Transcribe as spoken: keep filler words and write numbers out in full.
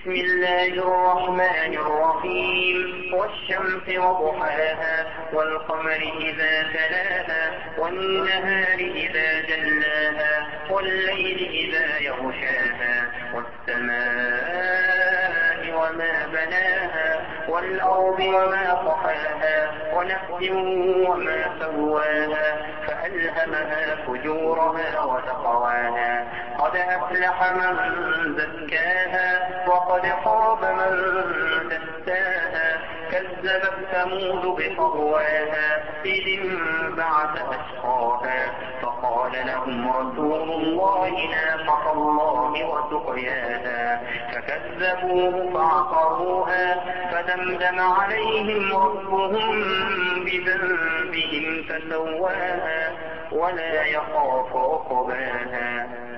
بسم الله الرحمن الرحيم والشمس وضحاها والقمر إذا تلاها والنهار إذا جلاها والليل إذا يغشاها والسماء وما بناها والأرض وما طحاها ونفس وما سواها فألهمها فجورها وتقواها قد أفلح من زكاها وقد خاب من دساها كذبت ثمود بطغواها إذ انبعث أشقاها فقال لهم رسول الله ناقة الله وسقياها فكذبوه فعقروها فدمدم عليهم ربهم بذنبهم فسواها ولا يخاف عقباها